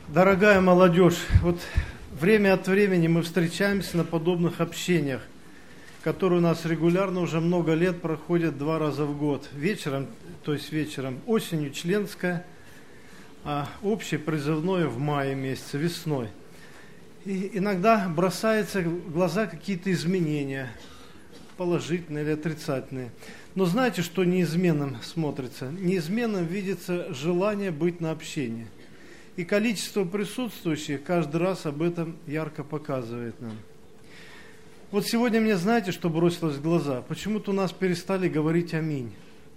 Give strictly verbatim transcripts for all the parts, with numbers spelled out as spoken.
Дорогая молодежь, вот время от времени мы встречаемся на подобных общениях, которые у нас регулярно уже много лет проходят два раза в год. Вечером, то есть вечером, осенью членское, а общее призывное в мае месяце, весной. И иногда бросаются в глаза какие-то изменения, положительные или отрицательные. Но знаете, что неизменным смотрится? Неизменным видится желание быть на общении. И количество присутствующих каждый раз об этом ярко показывает нам. Вот сегодня мне, знаете, что бросилось в глаза? Почему-то у нас перестали говорить «Аминь».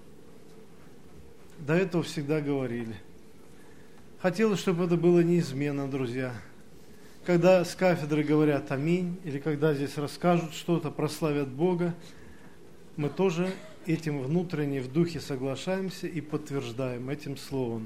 До этого всегда говорили. Хотелось, чтобы это было неизменно, друзья. Когда с кафедры говорят «Аминь», или когда здесь расскажут что-то, прославят Бога, мы тоже этим внутренне в духе соглашаемся и подтверждаем этим словом.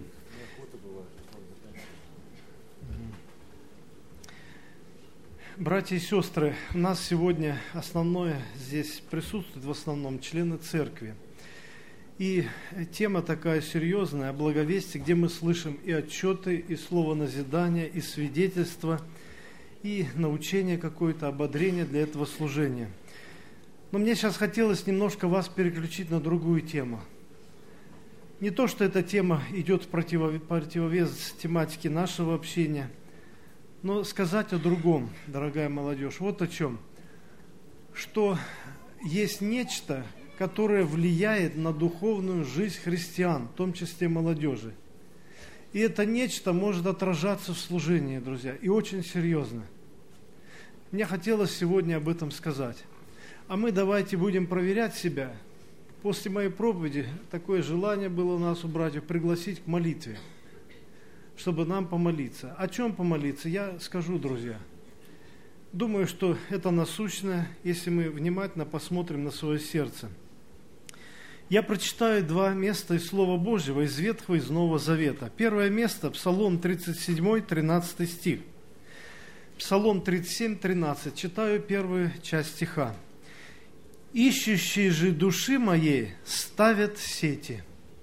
Братья и сестры, у нас сегодня основное здесь присутствует в основном члены церкви. И тема такая серьезная, о благовестии, где мы слышим и отчеты, и слово назидания, и свидетельства, и научение какое-то, ободрение для этого служения. Но мне сейчас хотелось немножко вас переключить на другую тему. Не то, что эта тема идет в противовес тематике нашего общения, но сказать о другом, дорогая молодежь, вот о чем. Что есть нечто, которое влияет на духовную жизнь христиан, в том числе молодежи. И это нечто может отражаться в служении, друзья, и очень серьезно. Мне хотелось сегодня об этом сказать. А мы давайте будем проверять себя. После моей проповеди такое желание было у нас у братьев пригласить к молитве, чтобы нам помолиться. О чем помолиться, я скажу, друзья. Думаю, что это насущно, если мы внимательно посмотрим на свое сердце. Я прочитаю два места из Слова Божьего, из Ветхого и из Нового Завета. Первое место, Псалом тридцать семь, тринадцатый стих. Псалом тридцать семь, тринадцать. Читаю первую часть стиха. «Ищущие же души моей ставят сети».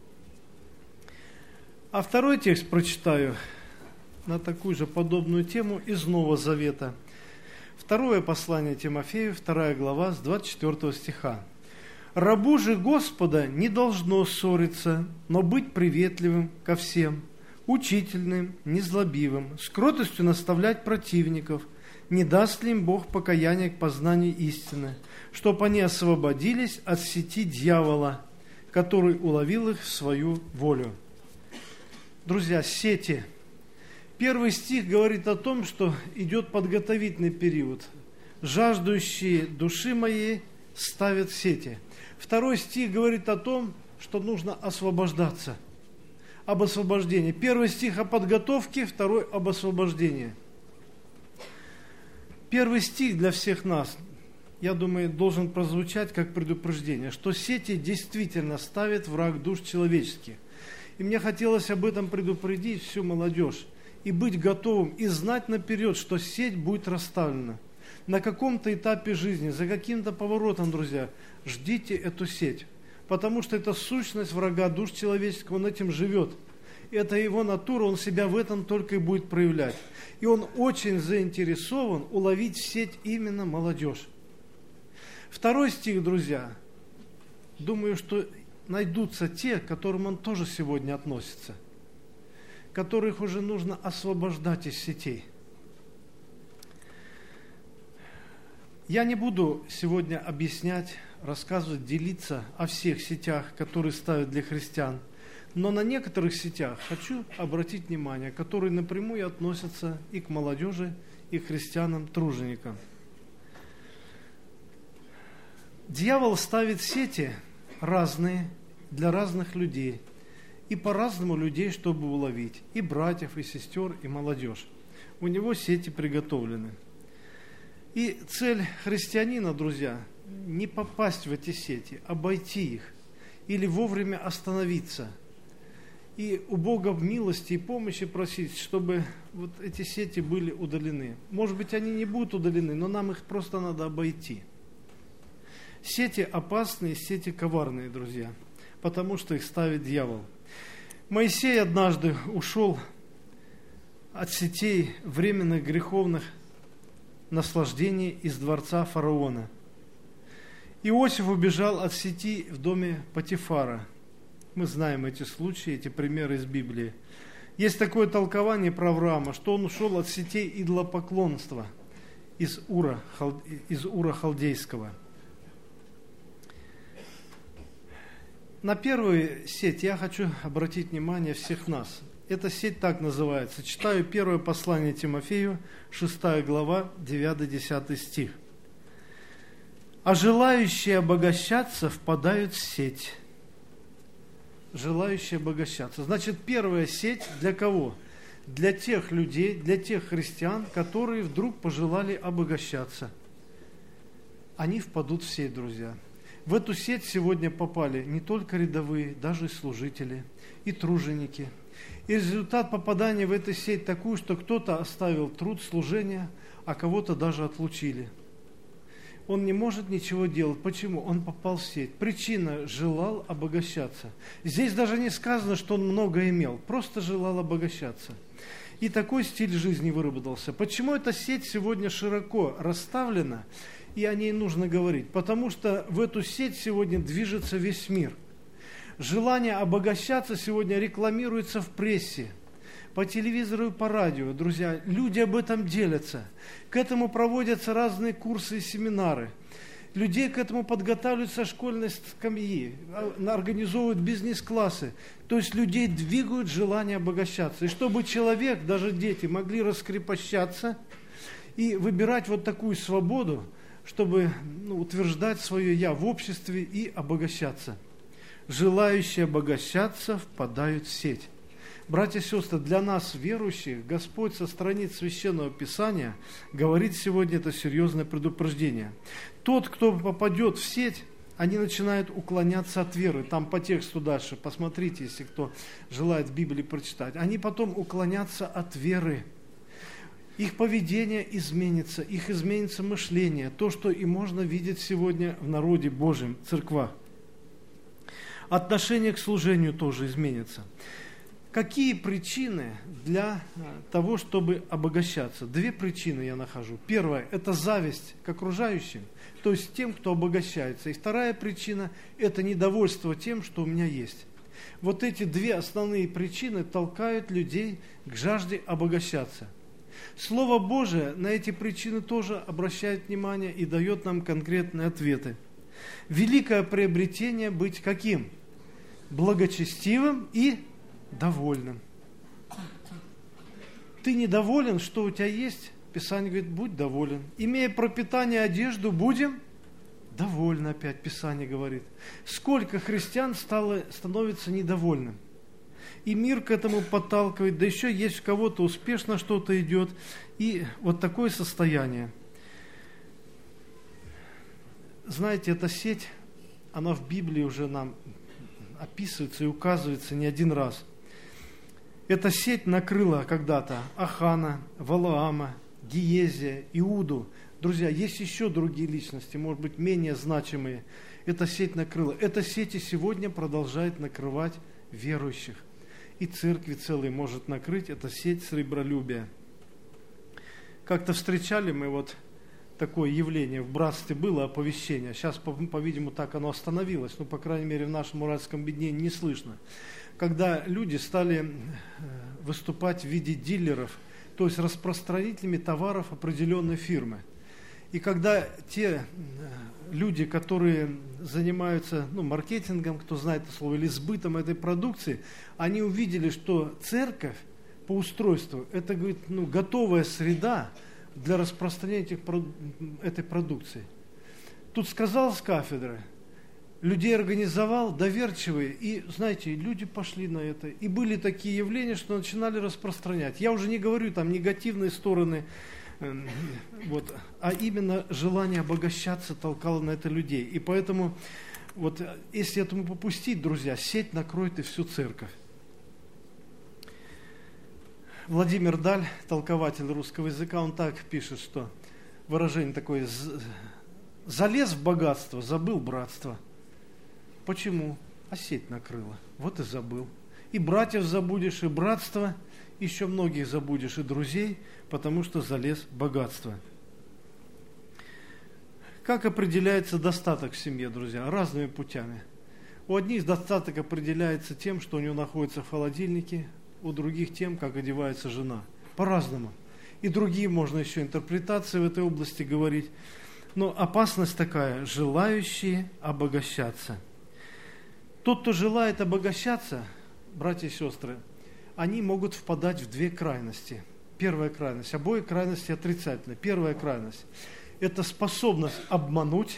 А второй текст прочитаю на такую же подобную тему из Нового Завета. Второе послание Тимофею, вторая глава, с двадцать четвёртого стиха. «Рабу же Господа не должно ссориться, но быть приветливым ко всем, учительным, незлобивым, с кротостью наставлять противников, не даст ли им Бог покаяния к познанию истины, чтоб они освободились от сети дьявола, который уловил их в свою волю». Друзья, сети. Первый стих говорит о том, что идет подготовительный период. «Жаждущие души моей ставят сети». Второй стих говорит о том, что нужно освобождаться. Об освобождении. Первый стих о подготовке, второй об освобождении. Первый стих для всех нас, я думаю, должен прозвучать как предупреждение, что сети действительно ставит враг душ человеческих. И мне хотелось об этом предупредить всю молодежь и быть готовым, и знать наперед, что сеть будет расставлена. На каком-то этапе жизни, за каким-то поворотом, друзья, ждите эту сеть. Потому что это сущность врага душ человеческих, он этим живет. Это его натура, он себя в этом только и будет проявлять. И он очень заинтересован уловить в сеть именно молодежь. Второй стих, друзья, думаю, что найдутся те, к которым он тоже сегодня относится, которых уже нужно освобождать из сетей. Я не буду сегодня объяснять, рассказывать, делиться о всех сетях, которые ставят для христиан, но на некоторых сетях хочу обратить внимание, которые напрямую относятся и к молодежи, и к христианам-труженикам. Дьявол ставит сети разные, для разных людей, и по-разному людей, чтобы уловить, и братьев, и сестер, и молодежь. У него сети приготовлены. И цель христианина, друзья, не попасть в эти сети, обойти их, или вовремя остановиться, и у Бога в милости и помощи просить, чтобы вот эти сети были удалены. Может быть, они не будут удалены, но нам их просто надо обойти. Сети опасные, сети коварные, друзья, потому что их ставит дьявол. Моисей однажды ушел от сетей временных греховных наслаждений из дворца фараона. Иосиф убежал от сети в доме Потифара. Мы знаем эти случаи, эти примеры из Библии. Есть такое толкование про Авраама, что он ушел от сетей идолопоклонства из Ура, из Ура Халдейского. На первую сеть я хочу обратить внимание всех нас. Эта сеть так называется. Читаю первое послание Тимофею, шестая глава, девятый-десятый стих. «А желающие обогащаться впадают в сеть». Желающие обогащаться. Значит, первая сеть для кого? Для тех людей, для тех христиан, которые вдруг пожелали обогащаться. Они впадут в сеть, друзья. В эту сеть сегодня попали не только рядовые, даже и служители, и труженики. И результат попадания в эту сеть такой, что кто-то оставил труд служения, а кого-то даже отлучили. Он не может ничего делать. Почему? Он попал в сеть. Причина – желал обогащаться. Здесь даже не сказано, что он много имел, просто желал обогащаться. И такой стиль жизни выработался. Почему эта сеть сегодня широко расставлена, и о ней нужно говорить? Потому что в эту сеть сегодня движется весь мир. Желание обогащаться сегодня рекламируется в прессе, по телевизору и по радио. Друзья, люди об этом делятся. К этому проводятся разные курсы и семинары. Людей к этому подготавливают со школьной скамьи, организовывают бизнес-классы. То есть людей двигают желание обогащаться. И чтобы человек, даже дети, могли раскрепощаться и выбирать вот такую свободу, чтобы ну, утверждать свое «я» в обществе и обогащаться. Желающие обогащаться впадают в сеть. Братья и сестры, для нас, верующих, Господь со страниц Священного Писания говорит сегодня это серьезное предупреждение. Тот, кто попадет в сеть, они начинают уклоняться от веры. Там по тексту дальше, посмотрите, если кто желает в Библии прочитать. Они потом уклонятся от веры. Их поведение изменится, их изменится мышление. То, что и можно видеть сегодня в народе Божьем, в церквах. Отношение к служению тоже изменится. Какие причины для того, чтобы обогащаться? Две причины я нахожу. Первая – это зависть к окружающим, то есть тем, кто обогащается. И вторая причина – это недовольство тем, что у меня есть. Вот эти две основные причины толкают людей к жажде обогащаться. Слово Божие на эти причины тоже обращает внимание и дает нам конкретные ответы. Великое приобретение быть каким? Благочестивым и довольным. Ты недоволен, что у тебя есть? Писание говорит, будь доволен. Имея пропитание, одежду, будем довольны, опять Писание говорит. Сколько христиан стало, становится недовольным. И мир к этому подталкивает, да еще есть у кого-то успешно что-то идет. И вот такое состояние. Знаете, эта сеть, она в Библии уже нам описывается и указывается не один раз. Эта сеть накрыла когда-то Ахана, Валаама, Гиезия, Иуду. Друзья, есть еще другие личности, может быть, менее значимые. Эта сеть накрыла. Эта сеть и сегодня продолжает накрывать верующих. И церкви целые может накрыть эта сеть сребролюбия. Как-то встречали мы вот такое явление в братстве, было оповещение. Сейчас, по-видимому, так оно остановилось. Ну, по крайней мере, в нашем уральском объединении не слышно. Когда люди стали выступать в виде дилеров, то есть распространителями товаров определенной фирмы. И когда те люди, которые занимаются ну, маркетингом, кто знает это слово, или сбытом этой продукции, они увидели, что церковь по устройству, это, говорит, ну, готовая среда для распространения этих, этой продукции. Тут сказал с кафедры, людей организовал, доверчивые, и, знаете, люди пошли на это. И были такие явления, что начинали распространять. Я уже не говорю там негативные стороны, э, вот, а именно желание обогащаться толкало на это людей. И поэтому, вот, если этому попустить, друзья, сеть накроет и всю церковь. Владимир Даль, толкователь русского языка, он так пишет, что выражение такое: «Залез в богатство, забыл братство». Почему? А сеть накрыла. Вот и забыл. И братьев забудешь, и братство, еще многих забудешь и друзей, потому что залез в богатство. Как определяется достаток в семье, друзья? Разными путями. У одних достаток определяется тем, что у него находится в холодильнике, у других тем, как одевается жена. По-разному. И другие можно еще интерпретации в этой области говорить. Но опасность такая – желающие обогащаться. Тот, кто желает обогащаться, братья и сестры, они могут впадать в две крайности. Первая крайность, обои крайности отрицательны. Первая крайность – это способность обмануть,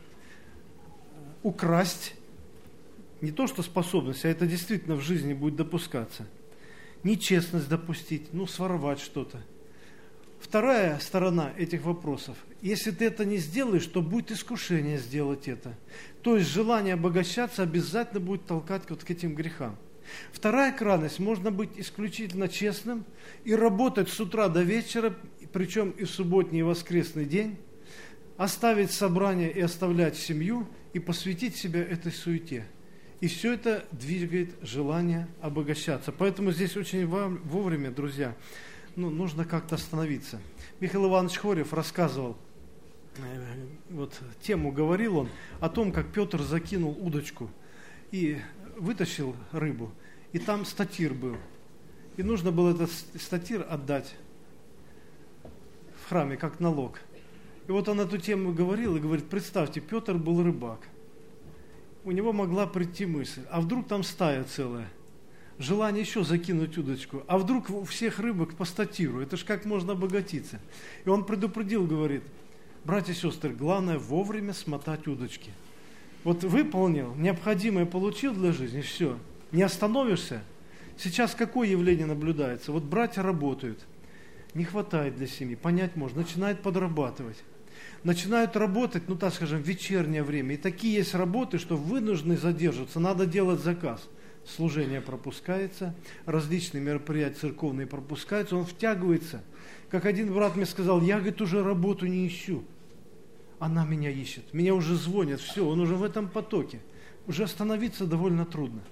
украсть. Не то, что способность, а это действительно в жизни будет допускаться. Нечестность допустить, ну, своровать что-то. Вторая сторона этих вопросов. Если ты это не сделаешь, то будет искушение сделать это. То есть желание обогащаться обязательно будет толкать вот к этим грехам. Вторая крайность. Можно быть исключительно честным и работать с утра до вечера, причем и в субботний и воскресный день, оставить собрание и оставлять семью и посвятить себя этой суете. И все это двигает желание обогащаться. Поэтому здесь очень вовремя, друзья, ну, нужно как-то остановиться. Михаил Иванович Хорев рассказывал, вот тему говорил он, о том, как Петр закинул удочку и вытащил рыбу, и там статир был. И нужно было этот статир отдать в храме, как налог. И вот он эту тему говорил и говорит, представьте, Петр был рыбак. У него могла прийти мысль, а вдруг там стая целая? Желание еще закинуть удочку. А вдруг у всех рыбок по статиру? Это ж как можно обогатиться? И он предупредил, говорит, братья и сестры, главное вовремя смотать удочки. Вот выполнил, необходимое получил для жизни, все. Не остановишься. Сейчас какое явление наблюдается? Вот братья работают, не хватает для семьи, понять можно, начинают подрабатывать. Начинают работать, ну так скажем, в вечернее время. И такие есть работы, что вынуждены задерживаться, надо делать заказ. Служение пропускается, различные мероприятия церковные пропускаются, он втягивается. Как один брат мне сказал, я, говорит, уже работу не ищу. Она меня ищет, меня уже звонят, все, он уже в этом потоке. Уже остановиться довольно трудно.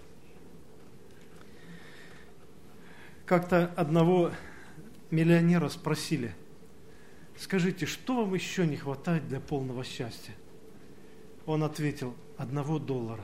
Как-то одного миллионера спросили, скажите, что вам еще не хватает для полного счастья? Он ответил, одного доллара.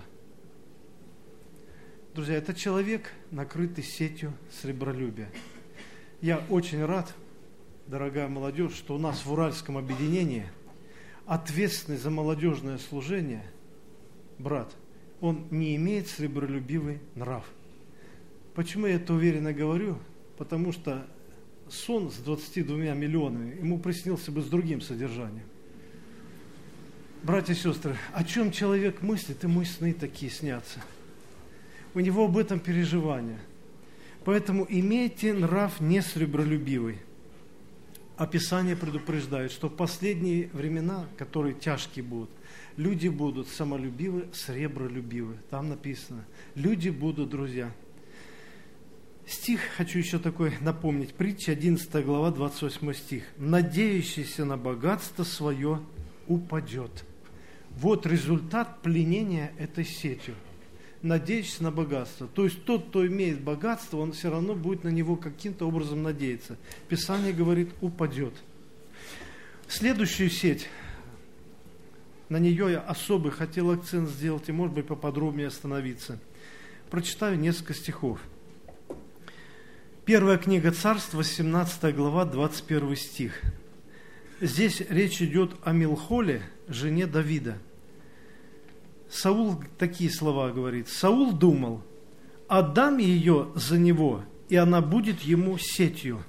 Друзья, это человек, накрытый сетью сребролюбия. Я очень рад, дорогая молодежь, что у нас в Уральском объединении ответственный за молодежное служение брат, он не имеет сребролюбивый нрав. Почему я это уверенно говорю? Потому что сон с двадцатью двумя миллионами ему приснился бы с другим содержанием. Братья и сестры, о чем человек мыслит, ему и сны такие снятся. У него об этом переживания. Поэтому имейте нрав не сребролюбивый. А Писание предупреждает, что в последние времена, которые тяжкие будут, люди будут самолюбивы, сребролюбивы. Там написано, люди будут, друзья. Стих хочу еще такой напомнить. Притча, одиннадцатая глава, двадцать восьмой стих. «Надеющийся на богатство свое упадет». Вот результат пленения этой сетью. Надеющийся на богатство. То есть тот, кто имеет богатство, он все равно будет на него каким-то образом надеяться. Писание говорит, упадет. Следующую сеть, на нее я особый хотел акцент сделать и, может быть, поподробнее остановиться. Прочитаю несколько стихов. Первая книга Царств, восемнадцатая глава, двадцать первый стих. Здесь речь идет о Милхоле, жене Давида. Саул такие слова говорит. Саул думал, отдам ее за него, и она будет ему сетью.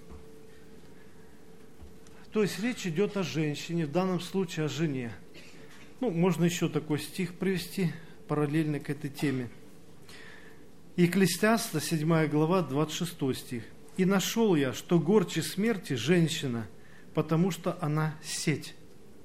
То есть речь идет о женщине, в данном случае о жене. Ну, можно еще такой стих привести, параллельно к этой теме. Екклесиаста, седьмая глава, двадцать шестой стих. «И нашел я, что горче смерти женщина, потому что она сеть».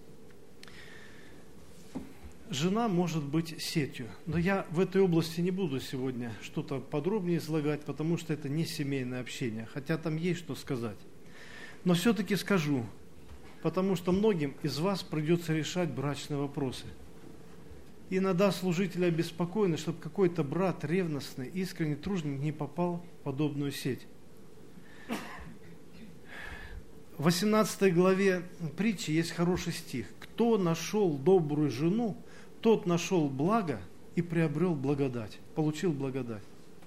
Жена может быть сетью, но я в этой области не буду сегодня что-то подробнее излагать, потому что это не семейное общение, хотя там есть что сказать. Но все-таки скажу, потому что многим из вас придется решать брачные вопросы. И иногда служители обеспокоены, чтобы какой-то брат ревностный, искренне труженик не попал в подобную сеть. В восемнадцатой главе притчи есть хороший стих. «Кто нашел добрую жену, тот нашел благо и приобрел благодать». Получил благодать.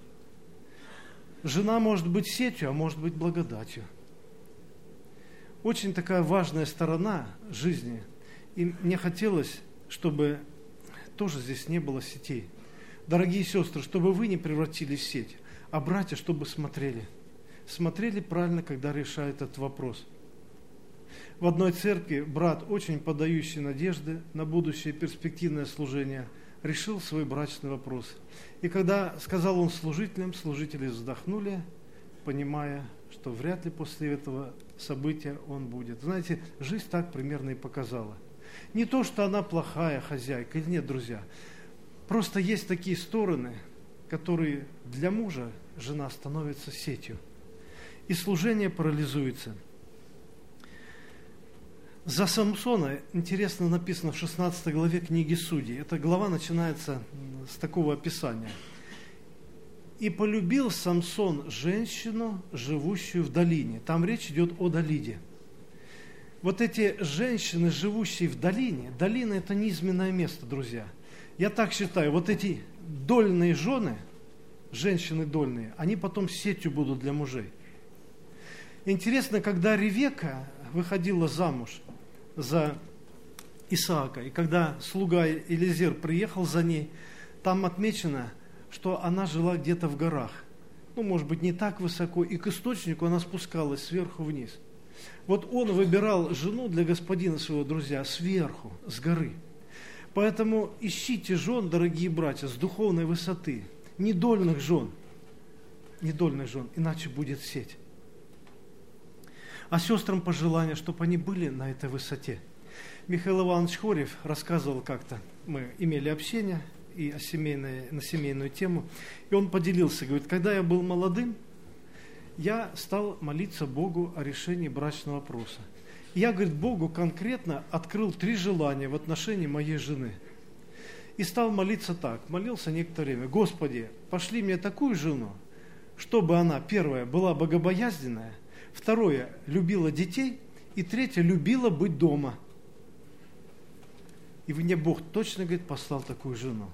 Жена может быть сетью, а может быть благодатью. Очень такая важная сторона жизни. И мне хотелось, чтобы тоже здесь не было сетей. Дорогие сестры, чтобы вы не превратились в сеть, а братья, чтобы смотрели. Смотрели правильно, когда решают этот вопрос. В одной церкви брат, очень подающий надежды на будущее перспективное служение, решил свой брачный вопрос. И когда сказал он служителям, служители вздохнули, понимая, что вряд ли после этого события он будет. Знаете, жизнь так примерно и показала. Не то, что она плохая хозяйка, или нет, друзья. Просто есть такие стороны, которые для мужа жена становится сетью. И служение парализуется. За Самсона, интересно, написано в шестнадцатой главе книги Судей. Эта глава начинается с такого описания. «И полюбил Самсон женщину, живущую в долине». Там речь идет о Далиде. Вот эти женщины, живущие в долине, долина – это низменное место, друзья. Я так считаю, вот эти дольные жены, женщины дольные, они потом сетью будут для мужей. Интересно, когда Ревека выходила замуж за Исаака, и когда слуга Элизер приехал за ней, там отмечено, что она жила где-то в горах. Ну, может быть, не так высоко, и к источнику она спускалась сверху вниз. Вот он выбирал жену для господина своего, друзья, сверху, с горы. Поэтому ищите жен, дорогие братья, с духовной высоты, недольных жен, недольных жен, иначе будет сеть. А сестрам пожелание, чтобы они были на этой высоте. Михаил Иванович Хорев рассказывал как-то, мы имели общение и о семейной, на семейную тему, и он поделился, говорит, когда я был молодым, я стал молиться Богу о решении брачного вопроса. Я, говорит, Богу конкретно открыл три желания в отношении моей жены. И стал молиться так, молился некоторое время. Господи, пошли мне такую жену, чтобы она, первое, была богобоязненная, второе, любила детей, и третье, любила быть дома. И мне Бог точно, говорит, послал такую жену.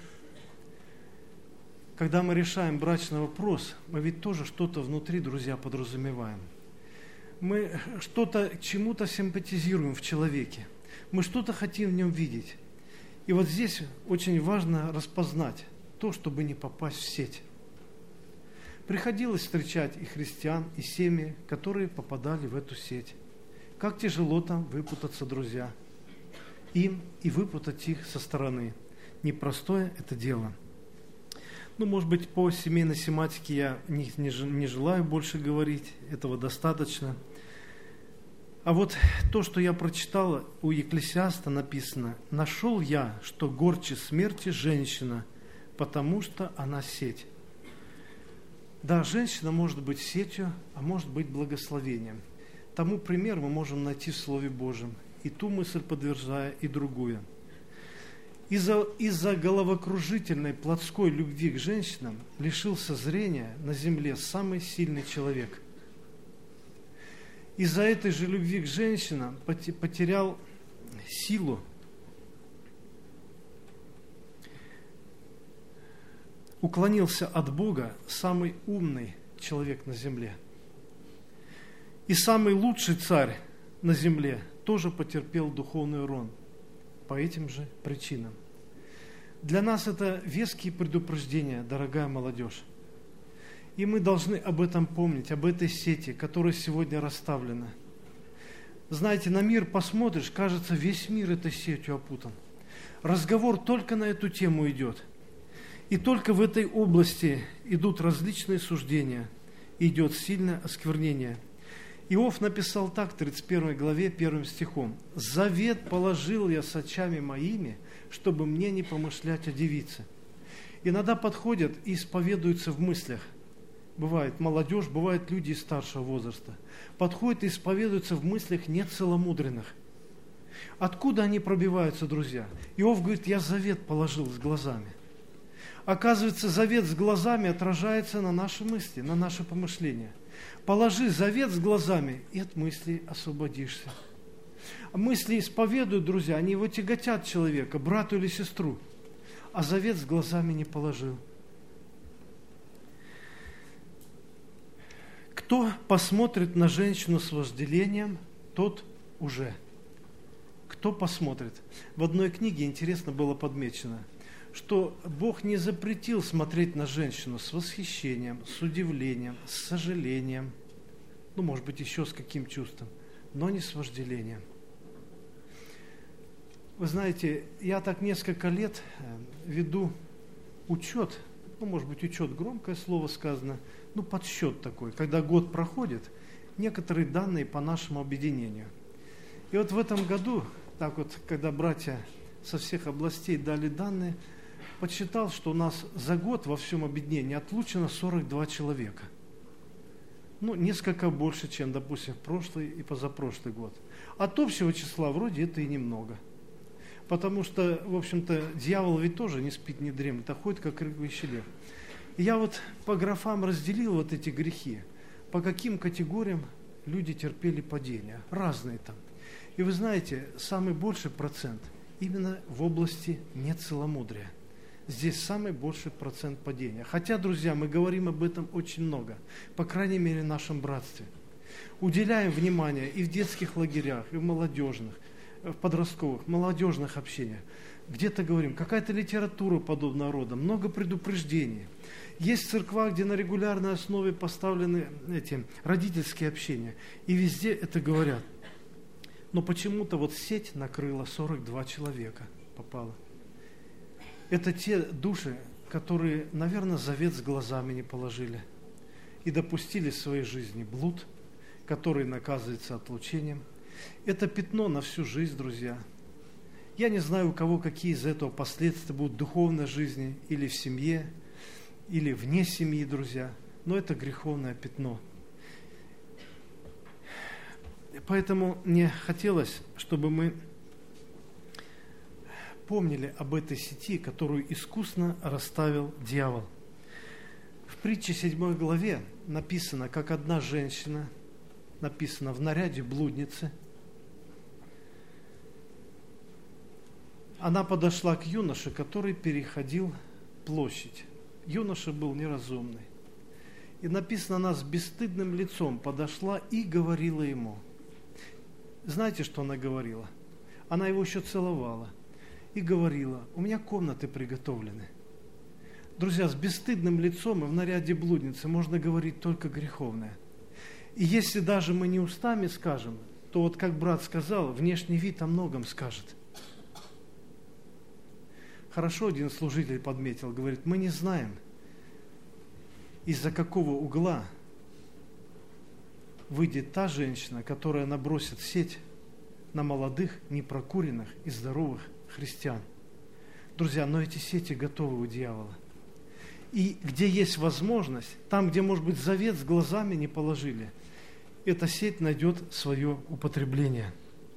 Когда мы решаем брачный вопрос, мы ведь тоже что-то внутри, друзья, подразумеваем. Мы что-то чему-то симпатизируем в человеке. Мы что-то хотим в нем видеть. И вот здесь очень важно распознать то, чтобы не попасть в сеть. Приходилось встречать и христиан, и семьи, которые попадали в эту сеть. Как тяжело там выпутаться, друзья. Им и выпутать их со стороны. Непростое это дело. Ну, может быть, по семейной семантике я не, не, не желаю больше говорить, этого достаточно. А вот то, что я прочитала, у Екклесиаста написано: «Нашел я, что горче смерти женщина, потому что она сеть». Да, женщина может быть сетью, а может быть благословением. Тому пример мы можем найти в Слове Божьем. И ту мысль подтверждая, и другую. Из-за, из-за головокружительной плотской любви к женщинам лишился зрения на земле самый сильный человек. Из-за этой же любви к женщинам потерял силу, уклонился от Бога самый умный человек на земле. И самый лучший царь на земле тоже потерпел духовный урон по этим же причинам. Для нас это веские предупреждения, дорогая молодежь. И мы должны об этом помнить, об этой сети, которая сегодня расставлена. Знаете, на мир посмотришь, кажется, весь мир этой сетью опутан. Разговор только на эту тему идет. И только в этой области идут различные суждения, идет сильное осквернение. Иов написал так в тридцать первой главе, первым стихом: «Завет положил я с очами моими, чтобы мне не помышлять о девице». Иногда подходят и исповедуются в мыслях. Бывает молодежь, бывают люди из старшего возраста. Подходят и исповедуются в мыслях нецеломудренных. Откуда они пробиваются, друзья? Иов говорит: «Я завет положил с глазами». Оказывается, завет с глазами отражается на наши мысли, на наши помышления. Положи завет с глазами, и от мыслей освободишься. Мысли исповедуют, друзья, они его тяготят человека, брату или сестру, а завет с глазами не положил. Кто посмотрит на женщину с вожделением, тот уже. Кто посмотрит? В одной книге интересно было подмечено, что Бог не запретил смотреть на женщину с восхищением, с удивлением, с сожалением, ну, может быть, еще с каким чувством, но не с вожделением. Вы знаете, я так несколько лет веду учет, ну, может быть, учет, громкое слово сказано, ну, подсчет такой, когда год проходит, некоторые данные по нашему объединению. И вот в этом году, так вот, когда братья со всех областей дали данные, подсчитал, что у нас за год во всем объединении отлучено сорок два человека. Ну, несколько больше, чем, допустим, в прошлый и позапрошлый год. От общего числа вроде это и немного. Потому что, в общем-то, дьявол ведь тоже не спит, не дремлет, а ходит, как рыкающий лев. И я вот по графам разделил вот эти грехи, по каким категориям люди терпели падения, разные там. И вы знаете, самый больший процент именно в области нецеломудрия. Здесь самый больший процент падения. Хотя, друзья, мы говорим об этом очень много, по крайней мере, в нашем братстве. Уделяем внимание и в детских лагерях, и в молодежных, в подростковых, молодежных общениях. Где-то говорим, какая-то литература подобного рода, много предупреждений. Есть церква, где на регулярной основе поставлены эти родительские общения. И везде это говорят. Но почему-то вот сеть накрыла сорок два человека, попало. Это те души, которые, наверное, завет с глазами не положили и допустили в своей жизни блуд, который наказывается отлучением. Это пятно на всю жизнь, друзья. Я не знаю, у кого какие из этого последствия будут в духовной жизни, или в семье, или вне семьи, друзья, но это греховное пятно. Поэтому мне хотелось, чтобы мы помнили об этой сети, которую искусно расставил дьявол. В притче седьмой главе написано, как одна женщина, написано в наряде блудницы, она подошла к юноше, который переходил площадь. Юноша был неразумный. И написано, она с бесстыдным лицом подошла и говорила ему. Знаете, что она говорила? Она его еще целовала. И говорила, у меня комнаты приготовлены. Друзья, с бесстыдным лицом и в наряде блудницы можно говорить только греховное. И если даже мы не устами скажем, то вот как брат сказал, внешний вид о многом скажет. Хорошо один служитель подметил, говорит, мы не знаем, из-за какого угла выйдет та женщина, которая набросит сеть на молодых, непрокуренных и здоровых христиан. Друзья, но эти сети готовы у дьявола. И где есть возможность, там, где, может быть, завет с глазами не положили, эта сеть найдет свое употребление.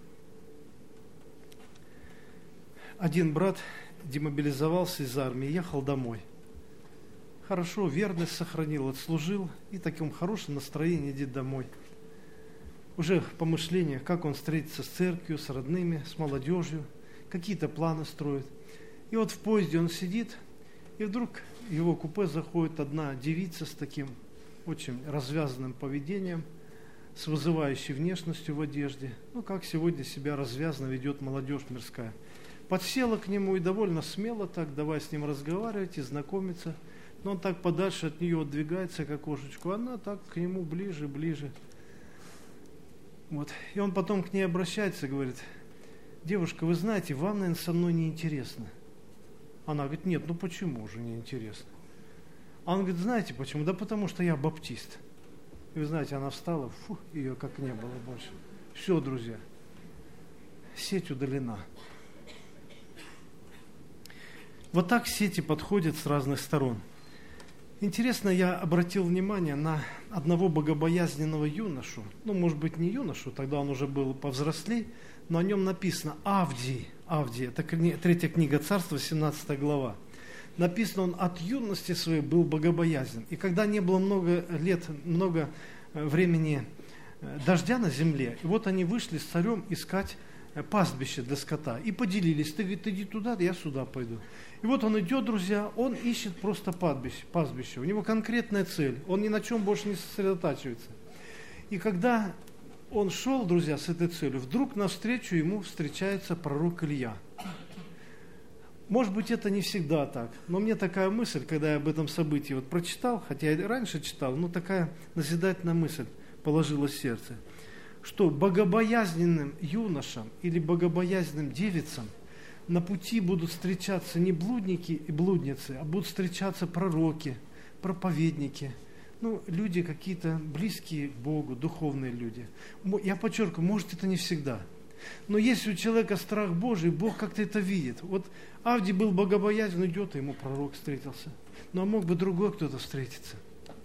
Один брат демобилизовался из армии, ехал домой. Хорошо, верность сохранил, отслужил, и таким хорошим настроением идет домой. Уже в помышлениях, как он встретится с церковью, с родными, с молодежью, какие-то планы строит. И вот в поезде он сидит, и вдруг в его купе заходит одна девица с таким очень развязанным поведением, с вызывающей внешностью в одежде. Ну, как сегодня себя развязно ведет молодежь мирская. Подсела к нему и довольно смело так, давай с ним разговаривать и знакомиться. Но он так подальше от нее отдвигается к окошечку, она так к нему ближе, ближе. Вот. И он потом к ней обращается и говорит, девушка, вы знаете, вам, наверное, со мной неинтересно. Она говорит, нет, ну почему же неинтересно? А он говорит, знаете почему? Да потому что я баптист. И вы знаете, она встала, фу, ее как не было больше. Все, друзья, сеть удалена. Вот так сети подходят с разных сторон. Интересно, я обратил внимание на одного богобоязненного юношу. Ну, может быть, не юношу, тогда он уже был повзрослей, но о нем написано Авдий. Авдий, это третья книга Царства, семнадцатая глава. Написано, он от юности своей был богобоязнен. И когда не было много лет, много времени дождя на земле. И вот они вышли с царем искать пастбище для скота. И поделились. Ты, говорит, иди туда, я сюда пойду. И вот он идет, друзья, он ищет просто пастбище, пастбище. У него конкретная цель. Он ни на чем больше не сосредотачивается. И когда он шел, друзья, с этой целью, вдруг навстречу ему встречается пророк Илья. Может быть, это не всегда так, но мне такая мысль, когда я об этом событии вот прочитал, хотя я и раньше читал, но такая назидательная мысль положилась в сердце, что богобоязненным юношам или богобоязненным девицам на пути будут встречаться не блудники и блудницы, а будут встречаться пророки, проповедники, ну, люди какие-то близкие к Богу, духовные люди. Я подчеркиваю, может, это не всегда. Но если у человека страх Божий, Бог как-то это видит. Вот Авдий был богобоязнен, идет, и ему пророк встретился. Ну, а мог бы другой кто-то встретиться.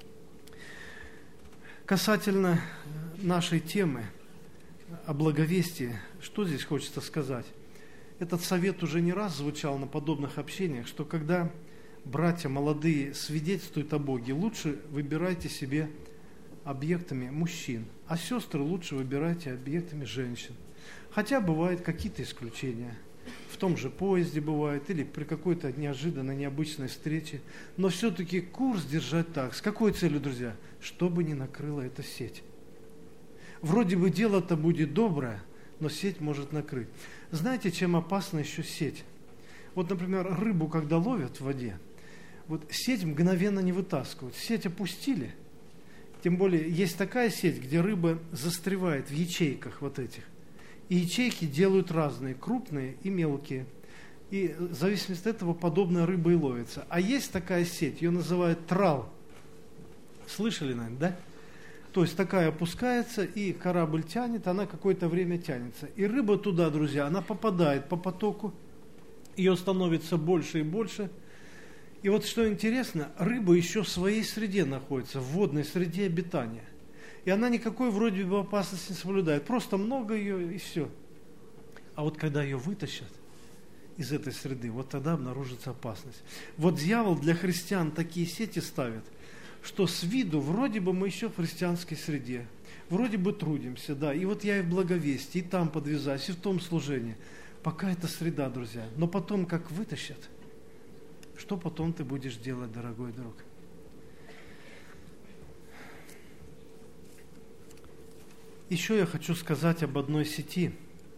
Касательно нашей темы о благовестии, что здесь хочется сказать? Этот совет уже не раз звучал на подобных общениях, что когда братья молодые свидетельствуют о Боге, лучше выбирайте себе объектами мужчин, а сестры лучше выбирайте объектами женщин. Хотя бывают какие-то исключения. В том же поезде бывает, или при какой-то неожиданной, необычной встрече. Но все-таки курс держать так. С какой целью, друзья? Чтобы не накрыла эта сеть. Вроде бы дело-то будет доброе, но сеть может накрыть. Знаете, чем опасна еще сеть? Вот, например, рыбу, когда ловят в воде, вот сеть мгновенно не вытаскивают. Сеть опустили. Тем более, есть такая сеть, где рыба застревает в ячейках вот этих. И ячейки делают разные, крупные и мелкие. И в зависимости от этого подобная рыба и ловится. А есть такая сеть, ее называют трал. Слышали, наверное, да? То есть такая опускается, и корабль тянет, она какое-то время тянется. И рыба туда, друзья, она попадает по потоку, ее становится больше и больше. И вот что интересно, рыба еще в своей среде находится, в водной среде обитания. И она никакой вроде бы опасности не соблюдает. Просто много ее и все. А вот когда ее вытащат из этой среды, вот тогда обнаружится опасность. Вот дьявол для христиан такие сети ставит, что с виду вроде бы мы еще в христианской среде. Вроде бы трудимся, да. И вот я и в благовестии, и там подвязаюсь, и в том служении. Пока это среда, друзья. Но потом, как вытащат, что потом ты будешь делать, дорогой друг? Еще я хочу сказать об одной сети,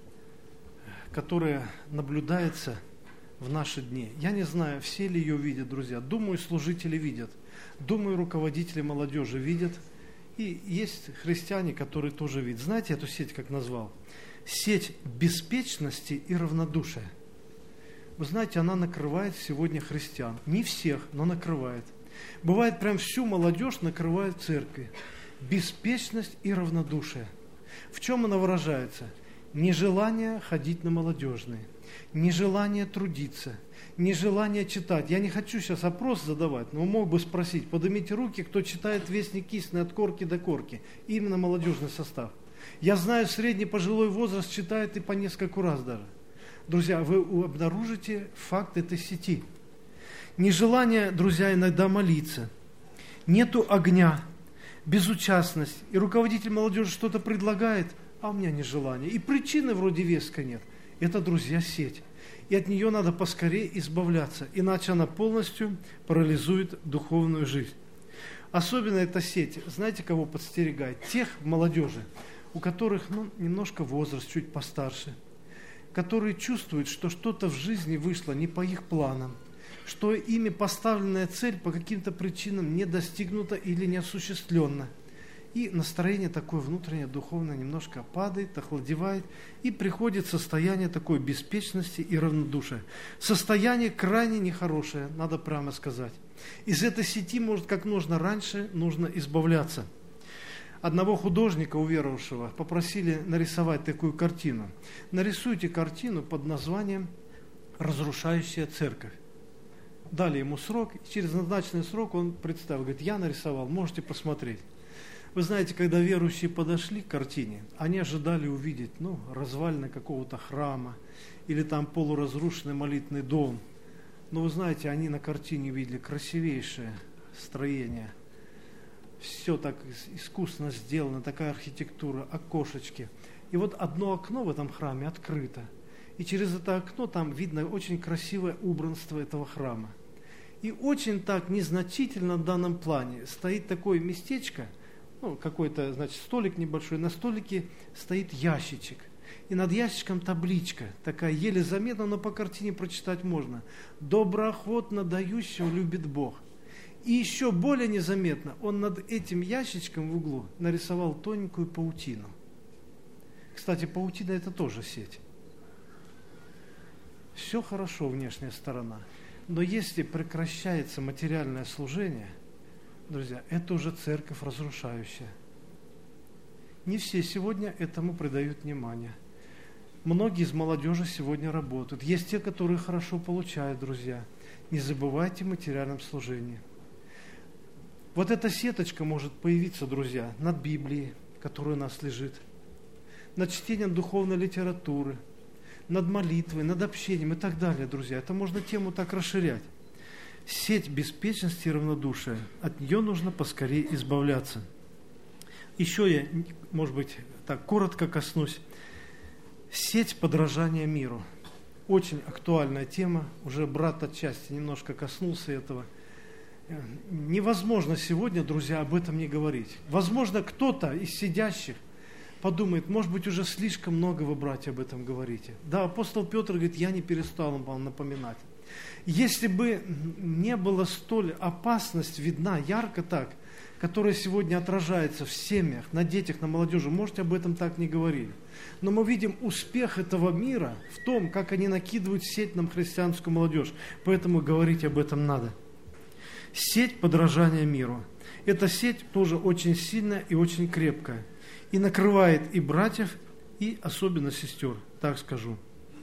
которая наблюдается в наши дни. Я не знаю, все ли ее видят, друзья. Думаю, служители видят. Думаю, руководители молодежи видят. И есть христиане, которые тоже видят. Знаете эту сеть, как назвал? Сеть беспечности и равнодушия. Вы знаете, она накрывает сегодня христиан. Не всех, но накрывает. Бывает, прям всю молодежь накрывает в церкви. Беспечность и равнодушие. В чем она выражается? Нежелание ходить на молодежные, нежелание трудиться, нежелание читать. Я не хочу сейчас опрос задавать, но мог бы спросить, поднимите руки, кто читает «Вестник истины» от корки до корки. Именно молодежный состав. Я знаю, средний пожилой возраст читает и по нескольку раз даже. Друзья, вы обнаружите факт этой сети. Нежелание, друзья, иногда молиться. Нету огня. Безучастность, и руководитель молодежи что-то предлагает, а у меня нежелание. И причины вроде веска нет. Это, друзья, сеть. И от нее надо поскорее избавляться, иначе она полностью парализует духовную жизнь. Особенно эта сеть, знаете, кого подстерегает? Тех молодежи, у которых ну, немножко возраст чуть постарше, которые чувствуют, что что-то в жизни вышло не по их планам, что ими поставленная цель по каким-то причинам не достигнута или не осуществлена. И настроение такое внутреннее, духовное немножко падает, охладевает, и приходит состояние такой беспечности и равнодушия. Состояние крайне нехорошее, надо прямо сказать. Из этой сети, может, как нужно раньше, нужно избавляться. Одного художника, уверовавшего, попросили нарисовать такую картину. Нарисуйте картину под названием «Разрушающая церковь». Дали ему срок, и через назначенный срок он представил, говорит, я нарисовал, можете посмотреть. Вы знаете, когда верующие подошли к картине, они ожидали увидеть, ну, развалины какого-то храма, или там полуразрушенный молитвенный дом. Но вы знаете, они на картине видели красивейшее строение, все так искусно сделано, такая архитектура, окошечки. И вот одно окно в этом храме открыто. И через это окно там видно очень красивое убранство этого храма. И очень так незначительно в данном плане стоит такое местечко, ну, какой-то, значит, столик небольшой, на столике стоит ящичек. И над ящичком табличка, такая еле заметна, но по картине прочитать можно. «Доброохотно дающего любит Бог». И еще более незаметно, он над этим ящичком в углу нарисовал тоненькую паутину. Кстати, паутина – это тоже сеть. Все хорошо, внешняя сторона. Но если прекращается материальное служение, друзья, это уже церковь разрушающая. Не все сегодня этому придают внимание. Многие из молодежи сегодня работают. Есть те, которые хорошо получают, друзья. Не забывайте о материальном служении. Вот эта сеточка может появиться, друзья, над Библией, которая у нас лежит, над чтением духовной литературы, над молитвой, над общением и так далее, друзья. Это можно тему так расширять. Сеть беспечности и равнодушия, от нее нужно поскорее избавляться. Еще я, может быть, так коротко коснусь. Сеть подражания миру. Очень актуальная тема. Уже брат отчасти немножко коснулся этого. Невозможно сегодня, друзья, об этом не говорить. Возможно, кто-то из сидящих подумает, может быть, уже слишком много вы, братья, об этом говорите. Да, апостол Петр говорит, я не перестал вам напоминать. Если бы не была столь опасность видна ярко так, которая сегодня отражается в семьях, на детях, на молодежи, можете об этом так не говорить. Но мы видим успех этого мира в том, как они накидывают сеть на христианскую молодежь. Поэтому говорить об этом надо. Сеть подражания миру. Эта сеть тоже очень сильная и очень крепкая. И накрывает и братьев, и особенно сестер, так скажу.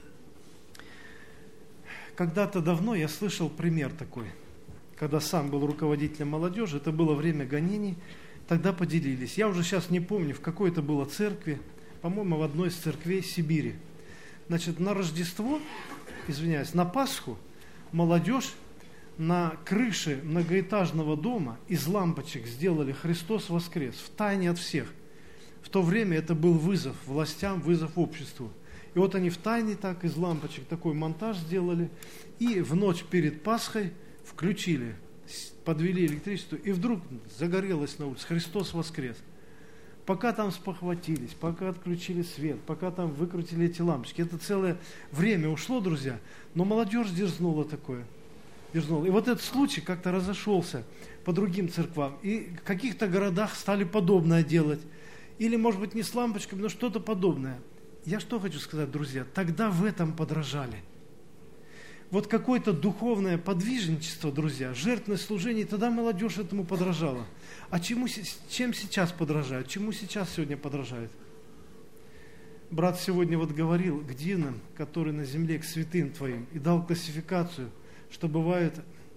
Когда-то давно я слышал пример такой. Когда сам был руководителем молодежи, это было время гонений, тогда поделились. Я уже сейчас не помню, в какой это было церкви, по-моему, в одной из церквей Сибири. Значит, на Рождество, извиняюсь, на Пасху молодежь на крыше многоэтажного дома из лампочек сделали «Христос воскрес» в тайне от всех. В то время это был вызов властям, вызов обществу. И вот они в тайне так из лампочек такой монтаж сделали, и в ночь перед Пасхой включили, подвели электричество, и вдруг загорелось на улице «Христос воскрес». Пока там спохватились, пока отключили свет, пока там выкрутили эти лампочки, это целое время ушло, друзья, но молодежь дерзнула такое. Дерзнула. И вот этот случай как-то разошелся по другим церквам, и в каких-то городах стали подобное делать. Или, может быть, не с лампочками, но что-то подобное. Я что хочу сказать, друзья, тогда в этом подражали. Вот какое-то духовное подвижничество, друзья, жертвенное служение, и тогда молодежь этому подражала. А чему, чем сейчас подражают? Чему сейчас сегодня подражают? Брат сегодня вот говорил к дивным, которые на земле, к святым твоим, и дал классификацию, что бывают,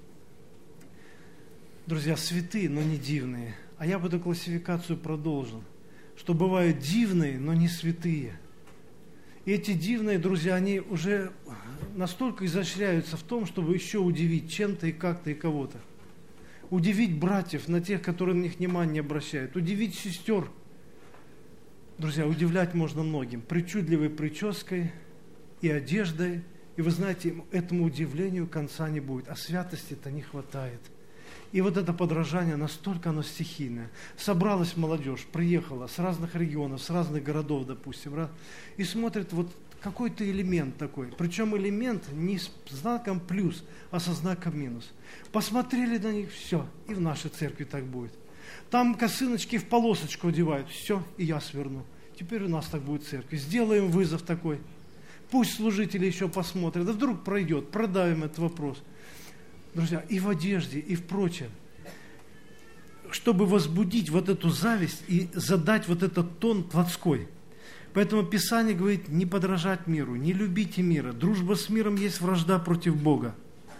друзья, святые, но не дивные. А я бы эту классификацию продолжил, что бывают дивные, но не святые. И эти дивные, друзья, они уже настолько изощряются в том, чтобы еще удивить чем-то и как-то и кого-то. Удивить братьев, на тех, которые на них внимания не обращают. Удивить сестер. Друзья, удивлять можно многим. Причудливой прической и одеждой. И вы знаете, этому удивлению конца не будет. А святости-то не хватает. И вот это подражание, настолько оно стихийное. Собралась молодежь, приехала с разных регионов, с разных городов, допустим, и смотрит вот какой-то элемент такой. Причем элемент не с знаком плюс, а со знаком минус. Посмотрели на них, все, и в нашей церкви так будет. Там косыночки в полосочку одевают, все, и я сверну. Теперь у нас так будет церковь. Сделаем вызов такой. Пусть служители еще посмотрят, да вдруг пройдет, продавим этот вопрос. Друзья, и в одежде, и в прочем, чтобы возбудить вот эту зависть и задать вот этот тон плотской. Поэтому Писание говорит, не подражать миру, не любите мира. Дружба с миром есть вражда против Бога.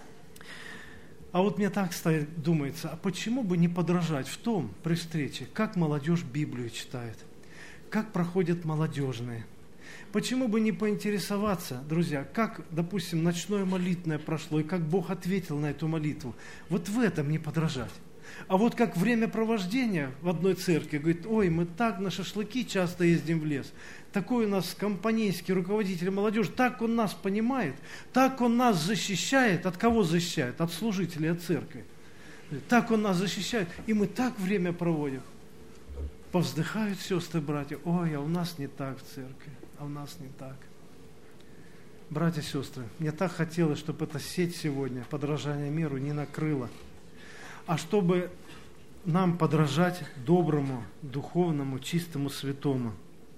А вот мне так стоит, думается, а почему бы не подражать в том, при встрече, как молодежь Библию читает, как проходят молодежные. Почему бы не поинтересоваться, друзья, как, допустим, ночное молитвенное прошло, и как Бог ответил на эту молитву. Вот в этом не подражать. А вот как времяпровождение в одной церкви, говорит, ой, мы так на шашлыки часто ездим в лес, такой у нас компанейский руководитель молодежи, так он нас понимает, так он нас защищает. От кого защищает? От служителей, от церкви. Так он нас защищает, и мы так время проводим. Повздыхают сестры, братья, ой, а у нас не так в церкви, а у нас не так. Братья и сестры, мне так хотелось, чтобы эта сеть сегодня, подражание миру, не накрыла, а чтобы нам подражать доброму, духовному, чистому, святому.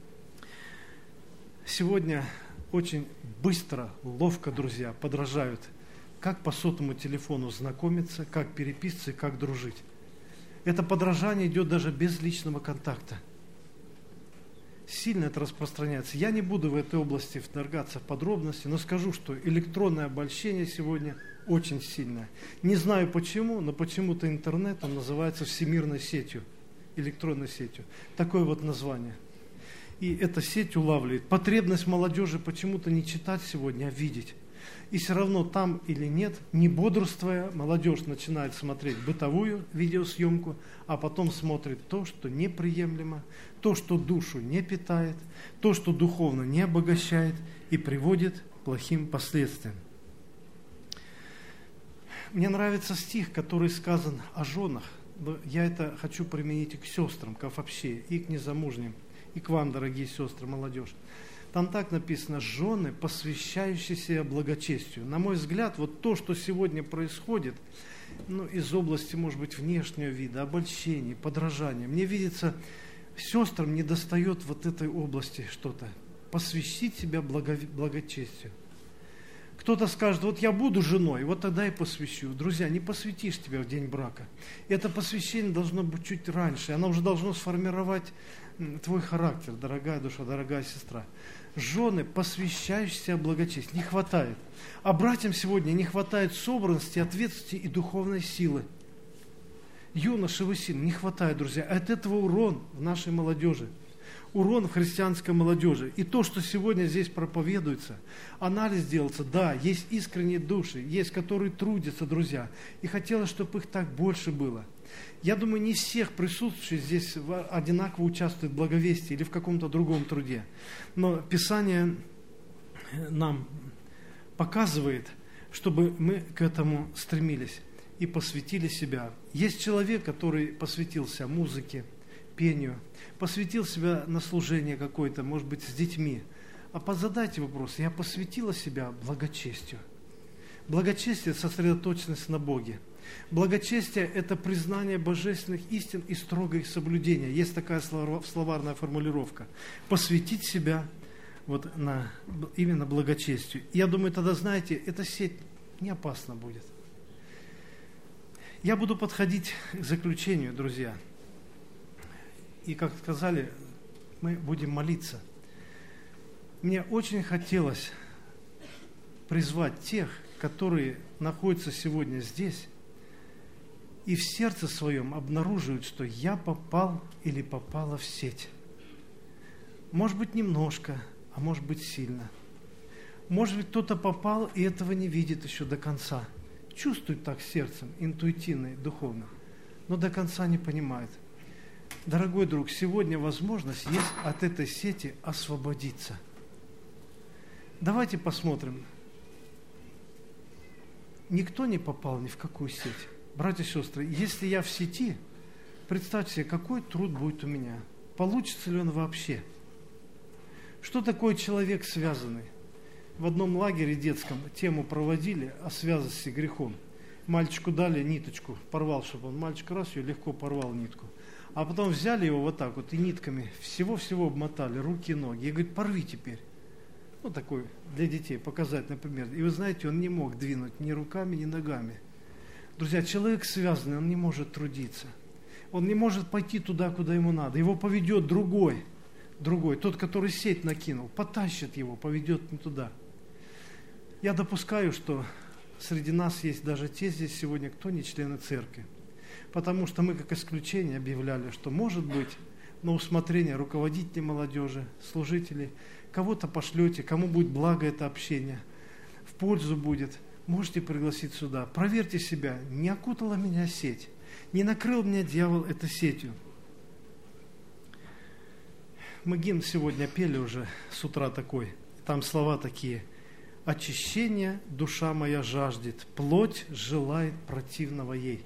Сегодня очень быстро, ловко, друзья, подражают, как по сотовому телефону знакомиться, как переписываться и как дружить. Это подражание идет даже без личного контакта. Сильно это распространяется. Я не буду в этой области вторгаться в подробности, но скажу, что электронное обольщение сегодня очень сильное. Не знаю почему, но почему-то интернет, он называется всемирной сетью, электронной сетью. Такое вот название. И эта сеть улавливает. Потребность молодежи почему-то не читать сегодня, а видеть. И все равно там или нет, не бодрствуя, молодежь начинает смотреть бытовую видеосъемку, а потом смотрит то, что неприемлемо, то, что душу не питает, то, что духовно не обогащает и приводит к плохим последствиям. Мне нравится стих, который сказан о женах. Я это хочу применить и к сестрам, к вообще, и к незамужним, и к вам, дорогие сестры, молодежь. Там так написано: жены, посвящающиеся благочестию. На мой взгляд, вот то, что сегодня происходит, ну, из области, может быть, внешнего вида, обольщений, подражания, мне видится, сестрам не достает вот этой области что-то. Посвящить себя благо, благочестию. Кто-то скажет, вот я буду женой, вот тогда и посвящу. Друзья, не посвятишь тебя в день брака. Это посвящение должно быть чуть раньше. Оно уже должно сформировать твой характер, дорогая душа, дорогая сестра. Жены, посвящающиеся благочестию, не хватает. А братьям сегодня не хватает собранности, ответственности и духовной силы. Юноши, вы сильны, не хватает, друзья. От этого урон в нашей молодежи. Урон в христианской молодежи. И то, что сегодня здесь проповедуется, анализ делается, да, есть искренние души, есть, которые трудятся, друзья. И хотелось, чтобы их так больше было. Я думаю, не всех присутствующих здесь одинаково участвуют в благовестии или в каком-то другом труде. Но Писание нам показывает, чтобы мы к этому стремились и посвятили себя. Есть человек, который посвятился музыке, пению, посвятил себя на служение какое-то, может быть, с детьми. А позадайте вопрос: я посвятила себя благочестию. Благочестие – сосредоточенность на Боге. Благочестие – это признание божественных истин и строгое их соблюдение. Есть такая словарная формулировка. Посвятить себя вот на, именно благочестию. Я думаю, тогда, знаете, эта сеть не опасна будет. Я буду подходить к заключению, друзья. И, как сказали, мы будем молиться. Мне очень хотелось призвать тех, которые находятся сегодня здесь, и в сердце своем обнаруживают, что я попал или попала в сеть. Может быть, немножко, а может быть, сильно. Может быть, кто-то попал и этого не видит еще до конца. Чувствует так сердцем, интуитивно, духовно, но до конца не понимает. Дорогой друг, сегодня возможность есть от этой сети освободиться. Давайте посмотрим. Никто не попал ни в какую сеть. Братья и сестры, если я в сети, представьте себе, какой труд будет у меня. Получится ли он вообще? Что такое человек связанный? В одном лагере детском тему проводили о связанности с грехом. Мальчику дали ниточку, порвал, чтобы он, мальчик раз ее легко порвал нитку. А потом взяли его вот так вот и нитками всего-всего обмотали, руки и ноги. И говорит, порви теперь. Ну, такой для детей показать, например. И вы знаете, он не мог двинуть ни руками, ни ногами. Друзья, человек связанный, он не может трудиться. Он не может пойти туда, куда ему надо. Его поведет другой, другой, тот, который сеть накинул, потащит его, поведет не туда. Я допускаю, что среди нас есть даже те здесь сегодня, кто не члены церкви. Потому что мы как исключение объявляли, что может быть на усмотрение руководителей молодежи, служителей, кого-то пошлете, кому будет благо это общение, в пользу будет, можете пригласить сюда. Проверьте себя, не окутала меня сеть. Не накрыл меня дьявол этой сетью. Мы гимн сегодня пели уже с утра такой. Там слова такие. «Очищение душа моя жаждет, плоть желает противного ей».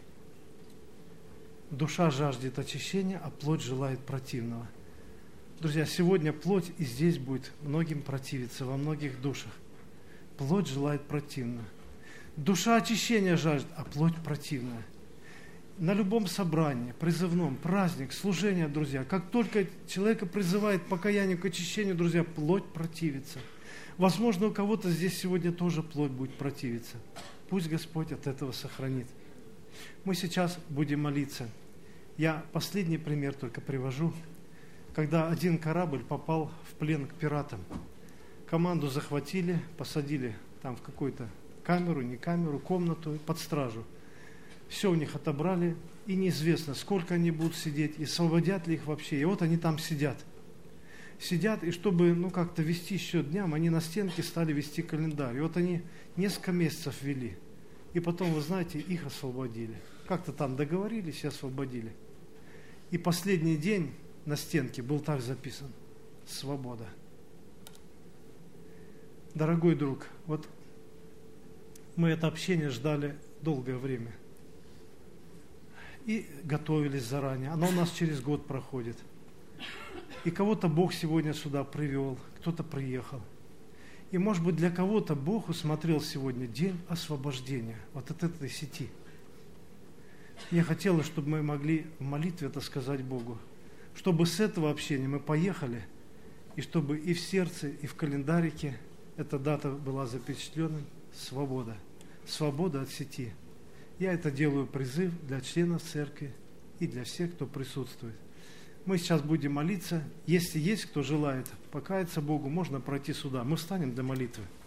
Душа жаждет очищения, а плоть желает противного. Друзья, сегодня плоть и здесь будет многим противиться, во многих душах. Плоть желает противного. Душа очищения жаждет, а плоть противная. На любом собрании, призывном, праздник, служение, друзья, как только человека призывает к покаянию, к очищению, друзья, плоть противится. Возможно, у кого-то здесь сегодня тоже плоть будет противиться. Пусть Господь от этого сохранит. Мы сейчас будем молиться. Я последний пример только привожу. Когда один корабль попал в плен к пиратам, команду захватили, посадили там в какую-то камеру, не камеру, комнату под стражу. Все у них отобрали, и неизвестно, сколько они будут сидеть, и освободят ли их вообще. И вот они там сидят. Сидят, и чтобы ну, как-то вести счет дням, они на стенке стали вести календарь. И вот они несколько месяцев вели. И потом, вы знаете, их освободили. Как-то там договорились и освободили. И последний день на стенке был так записан: свобода. Дорогой друг, вот мы это общение ждали долгое время. И готовились заранее. Оно у нас через год проходит. И кого-то Бог сегодня сюда привел, кто-то приехал. И, может быть, для кого-то Бог усмотрел сегодня день освобождения вот от этой сети. Мне хотелось, чтобы мы могли в молитве это сказать Богу, чтобы с этого общения мы поехали, и чтобы и в сердце, и в календарике эта дата была запечатлена: свобода. Свобода от сети. Я это делаю призыв для членов церкви и для всех, кто присутствует. Мы сейчас будем молиться. Если есть кто желает покаяться Богу, можно пройти сюда. Мы встанем для молитвы.